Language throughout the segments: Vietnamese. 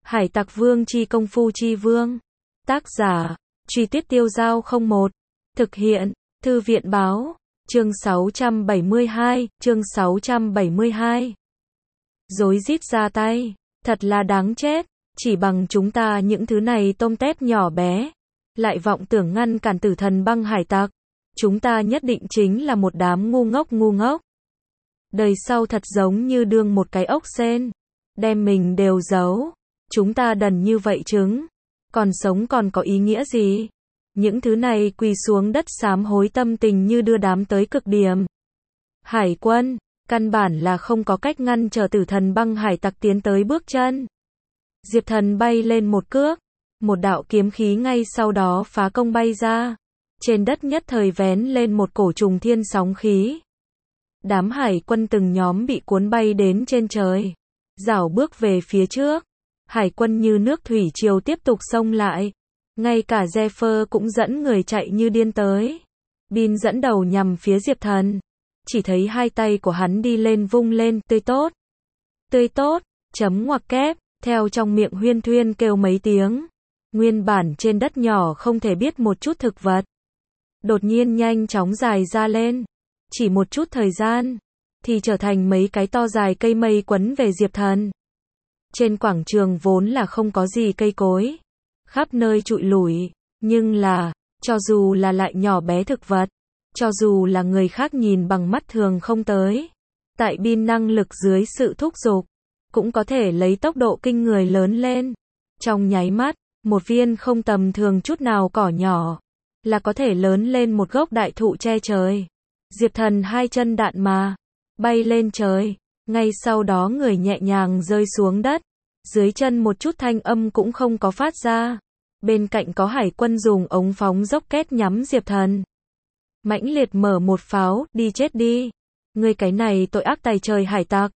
Hải Tặc Vương chi công phu chi vương. Tác giả, Truy Tuyết Tiêu Dao 01. Thực hiện, Thư viện báo. Chương 672, chương 672. Rối rít ra tay, thật là đáng chết, chỉ bằng chúng ta những thứ này tôm tép nhỏ bé, lại vọng tưởng ngăn cản Tử Thần Băng hải tặc, chúng ta nhất định chính là một đám ngu ngốc. Đời sau thật giống như đương một cái ốc sên, đem mình đều giấu, chúng ta đần như vậy trứng, còn sống còn có ý nghĩa gì? Những thứ này quỳ xuống đất sám hối tâm tình như đưa đám tới cực điểm. Hải quân, căn bản là không có cách ngăn trở Tử Thần Băng hải tặc tiến tới bước chân. Diệp Thần bay lên một cước, một đạo kiếm khí ngay sau đó phá công bay ra. Trên đất nhất thời vén lên một cổ trùng thiên sóng khí. Đám hải quân từng nhóm bị cuốn bay đến trên trời, rảo bước về phía trước. Hải quân như nước thủy triều tiếp tục xông lại. Ngay cả Zephyr cũng dẫn người chạy như điên tới. Bin dẫn đầu nhằm phía Diệp Thần. Chỉ thấy hai tay của hắn đi lên vung lên, tươi tốt, chấm ngoặc kép, theo trong miệng huyên thuyên kêu mấy tiếng. Nguyên bản trên đất nhỏ không thể biết một chút thực vật. Đột nhiên nhanh chóng dài ra lên. Chỉ một chút thời gian, thì trở thành mấy cái to dài cây mây quấn về Diệp Thần. Trên quảng trường vốn là không có gì cây cối, khắp nơi trụi lủi, nhưng là, cho dù là lại nhỏ bé thực vật, cho dù là người khác nhìn bằng mắt thường không tới, tại Bin năng lực dưới sự thúc giục, cũng có thể lấy tốc độ kinh người lớn lên. Trong nháy mắt, một viên không tầm thường chút nào cỏ nhỏ, là có thể lớn lên một gốc đại thụ che trời. Diệp Thần hai chân đạn mà, bay lên trời, ngay sau đó người nhẹ nhàng rơi xuống đất, dưới chân một chút thanh âm cũng không có phát ra. Bên cạnh có hải quân dùng ống phóng rocket nhắm Diệp Thần. Mãnh liệt mở một pháo, đi chết đi. Ngươi cái này tội ác tày trời hải tặc.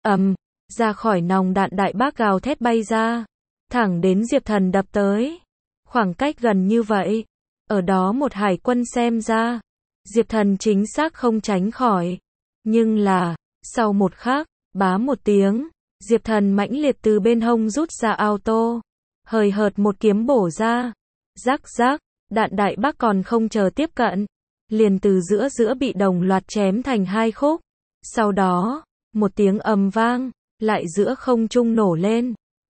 Ra khỏi nòng đạn đại bác gào thét bay ra, thẳng đến Diệp Thần đập tới. Khoảng cách gần như vậy, ở đó một hải quân xem ra, Diệp Thần chính xác không tránh khỏi. Nhưng là, sau một khắc, bá một tiếng, Diệp Thần mãnh liệt từ bên hông rút ra auto, hời hợt một kiếm bổ ra. Rắc, đạn đại bác còn không chờ tiếp cận, liền từ giữa bị đồng loạt chém thành hai khúc. Sau đó, một tiếng ầm vang, lại giữa không trung nổ lên.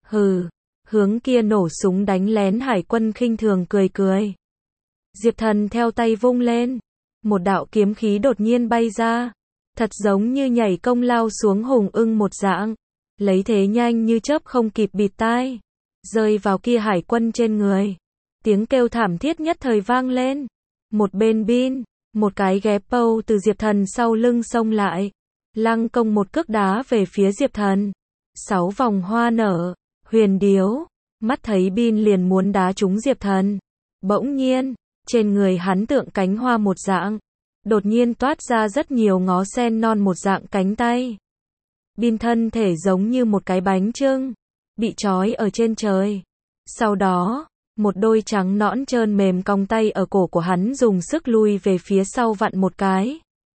Hướng kia nổ súng đánh lén hải quân khinh thường cười. Diệp Thần theo tay vung lên, một đạo kiếm khí đột nhiên bay ra, thật giống như nhảy công lao xuống hùng ưng một dạng, lấy thế nhanh như chớp không kịp bịt tai, rơi vào kia hải quân trên người. Tiếng kêu thảm thiết nhất thời vang lên. Một bên Bin, một cái ghép pâu từ Diệp Thần sau lưng xông lại, lăng công một cước đá về phía Diệp Thần. 6 vòng hoa nở, huyền điếu, mắt thấy Bin liền muốn đá trúng Diệp Thần. Bỗng nhiên, trên người hắn tượng cánh hoa một dạng, đột nhiên toát ra rất nhiều ngó sen non một dạng cánh tay. Bin thân thể giống như một cái bánh chưng, bị trói ở trên trời. Sau đó, một đôi trắng nõn trơn mềm cong tay ở cổ của hắn dùng sức lui về phía sau vặn một cái.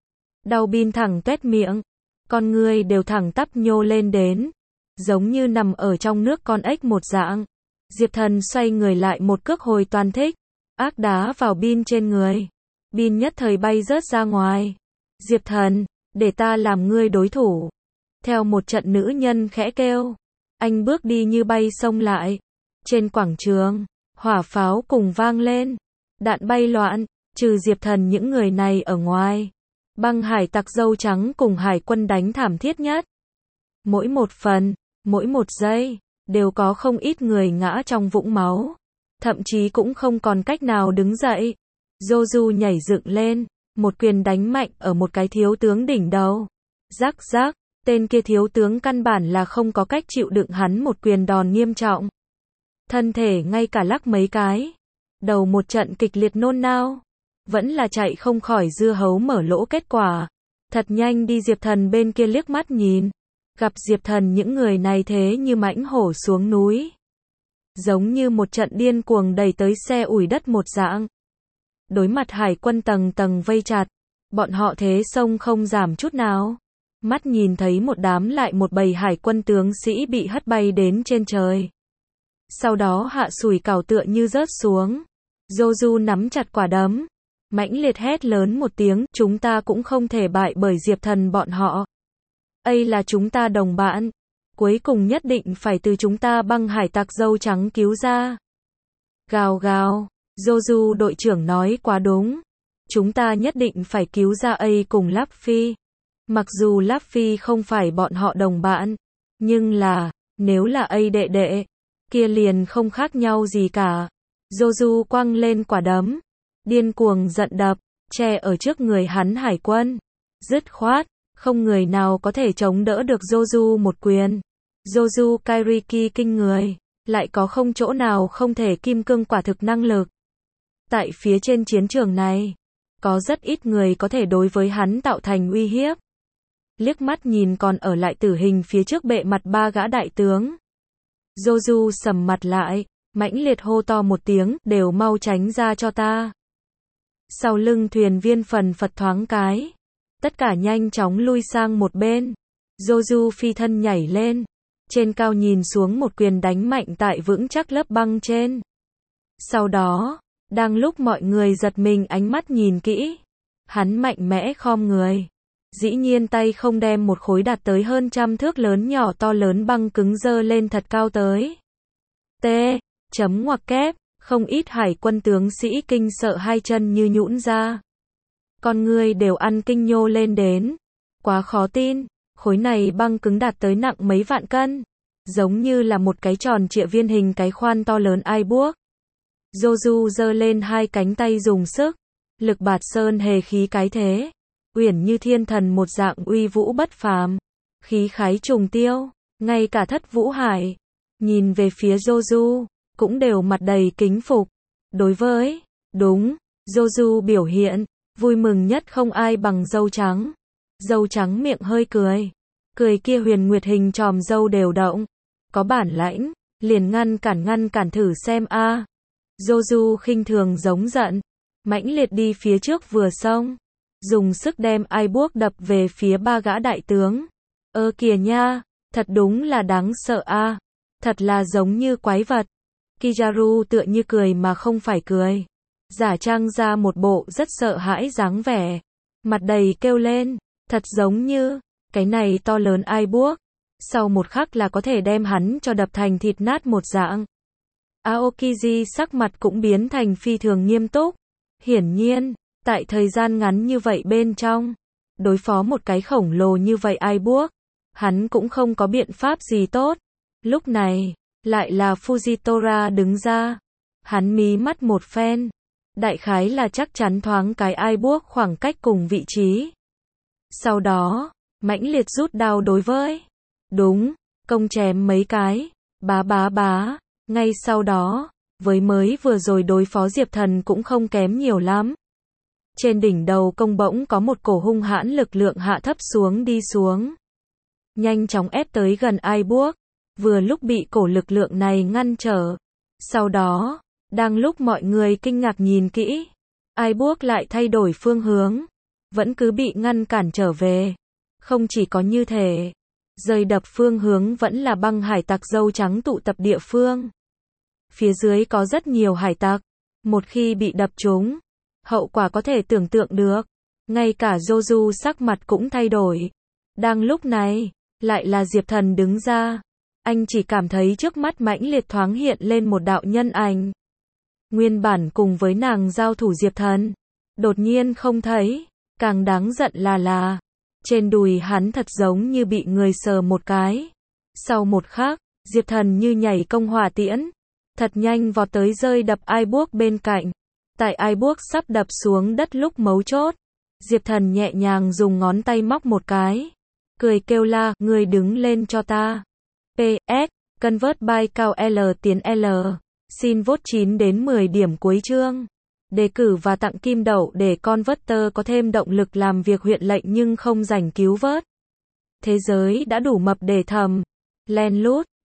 Đau Bin thẳng tuét miệng, con người đều thẳng tắp nhô lên đến, giống như nằm ở trong nước con ếch một dạng. Diệp Thần xoay người lại một cước hồi toàn thích, ác đá vào Bin trên người. Bin nhất thời bay rớt ra ngoài. Diệp Thần, để ta làm ngươi đối thủ. Theo một trận nữ nhân khẽ kêu, anh bước đi như bay xông lại. Trên quảng trường, hỏa pháo cùng vang lên, đạn bay loạn, trừ Diệp Thần những người này ở ngoài. Băng hải tặc dâu trắng cùng hải quân đánh thảm thiết nhất. Mỗi một phần, mỗi một giây, đều có không ít người ngã trong vũng máu. Thậm chí cũng không còn cách nào đứng dậy. Joju nhảy dựng lên, một quyền đánh mạnh ở một cái thiếu tướng đỉnh đầu. Rắc, tên kia thiếu tướng căn bản là không có cách chịu đựng hắn một quyền đòn nghiêm trọng. Thân thể ngay cả lắc mấy cái. Đầu một trận kịch liệt nôn nao. Vẫn là chạy không khỏi dưa hấu mở lỗ kết quả. Thật nhanh đi Diệp Thần bên kia liếc mắt nhìn. Gặp Diệp Thần những người này thế như mãnh hổ xuống núi. Giống như một trận điên cuồng đẩy tới xe ủi đất một dạng. Đối mặt hải quân tầng tầng vây chặt, bọn họ thế xông không giảm chút nào. Mắt nhìn thấy một đám lại một bầy hải quân tướng sĩ bị hất bay đến trên trời. Sau đó hạ sủi cảo tựa như rớt xuống. Joju nắm chặt quả đấm, mãnh liệt hét lớn một tiếng, chúng ta cũng không thể bại bởi Diệp Thần bọn họ. Ấy là chúng ta đồng bạn, cuối cùng nhất định phải từ chúng ta băng hải tặc dâu trắng cứu ra. Gào gào, Joju đội trưởng nói quá đúng. Chúng ta nhất định phải cứu ra ấy cùng Luffy. Mặc dù Luffy không phải bọn họ đồng bạn, nhưng là, nếu là ấy đệ đệ, kia liền không khác nhau gì cả. Joju quăng lên quả đấm, điên cuồng giận đập, che ở trước người hắn hải quân. Dứt khoát, không người nào có thể chống đỡ được Joju một quyền. Joju Kairiki kinh người, lại có không chỗ nào không thể kim cương quả thực năng lực. Tại phía trên chiến trường này, có rất ít người có thể đối với hắn tạo thành uy hiếp. Liếc mắt nhìn còn ở lại tử hình phía trước bệ mặt ba gã đại tướng. Joju sầm mặt lại, mãnh liệt hô to một tiếng, đều mau tránh ra cho ta. Sau lưng thuyền viên phần phật thoáng cái. Tất cả nhanh chóng lui sang một bên. Joju phi thân nhảy lên. Trên cao nhìn xuống một quyền đánh mạnh tại vững chắc lớp băng trên. Sau đó, đang lúc mọi người giật mình ánh mắt nhìn kỹ, hắn mạnh mẽ khom người. Dĩ nhiên tay không đem một khối đạt tới hơn 100 thước lớn nhỏ to lớn băng cứng dơ lên thật cao tới. Chấm ngoặc kép, không ít hải quân tướng sĩ kinh sợ hai chân như nhũn ra. Con người đều ăn kinh nhô lên đến. Quá khó tin, khối này băng cứng đạt tới nặng mấy vạn cân. Giống như là một cái tròn trịa viên hình cái khoan to lớn ai buốc. Joju giơ lên hai cánh tay dùng sức. Lực bạt sơn hề khí cái thế. Uyển như thiên thần một dạng uy vũ bất phàm. Khí khái trùng tiêu. Ngay cả Thất Vũ Hải, nhìn về phía Joju, cũng đều mặt đầy kính phục. Đối với, đúng, Joju biểu hiện, vui mừng nhất không ai bằng dâu trắng. Dâu trắng miệng hơi cười. Cười kia huyền nguyệt hình tròm dâu đều động. Có bản lãnh, liền ngăn cản thử xem a. Joju khinh thường giống giận, mãnh liệt đi phía trước vừa xông, dùng sức đem ai buốc đập về phía ba gã đại tướng. Ơ kìa nha, thật đúng là đáng sợ a, thật là giống như quái vật. Kizaru tựa như cười mà không phải cười, giả trang ra một bộ rất sợ hãi dáng vẻ, mặt đầy kêu lên, thật giống như, cái này to lớn ai buốc, sau một khắc là có thể đem hắn cho đập thành thịt nát một dạng. Aokiji sắc mặt cũng biến thành phi thường nghiêm túc. Hiển nhiên, tại thời gian ngắn như vậy bên trong, đối phó một cái khổng lồ như vậy ai buốc, hắn cũng không có biện pháp gì tốt. Lúc này, lại là Fujitora đứng ra. Hắn mí mắt một phen. Đại khái là chắc chắn thoáng cái ai buốc khoảng cách cùng vị trí. Sau đó, mãnh liệt rút đao đối với. Đúng, công chém mấy cái. Bá. Ngay sau đó, với mới vừa rồi đối phó Diệp Thần cũng không kém nhiều lắm. Trên đỉnh đầu công bỗng có một cổ hung hãn lực lượng hạ thấp xuống đi xuống. Nhanh chóng ép tới gần ai buốc. Vừa lúc bị cổ lực lượng này ngăn trở. Sau đó, đang lúc mọi người kinh ngạc nhìn kỹ, ai buốc lại thay đổi phương hướng. Vẫn cứ bị ngăn cản trở về. Không chỉ có như thế, rời đập phương hướng vẫn là băng hải tặc dâu trắng tụ tập địa phương. Phía dưới có rất nhiều hải tặc. Một khi bị đập trúng, hậu quả có thể tưởng tượng được. Ngay cả Joju sắc mặt cũng thay đổi. Đang lúc này, lại là Diệp Thần đứng ra. Anh chỉ cảm thấy trước mắt mãnh liệt thoáng hiện lên một đạo nhân ảnh. Nguyên bản cùng với nàng giao thủ Diệp Thần, đột nhiên không thấy. Càng đáng giận là trên đùi hắn thật giống như bị người sờ một cái. Sau một khắc, Diệp Thần như nhảy công hỏa tiễn, thật nhanh vọt tới rơi đập ai buốc bên cạnh. Tại ai buốc sắp đập xuống đất lúc mấu chốt, Diệp Thần nhẹ nhàng dùng ngón tay móc một cái, cười kêu la, người đứng lên cho ta. PS, convert by cao L tiến L. Xin vote 9 đến 10 điểm cuối chương. Đề cử và tặng kim đậu để Converter có thêm động lực làm việc huyện lệnh nhưng không rảnh cứu vớt. Thế giới đã đủ mập để thầm. Len lút.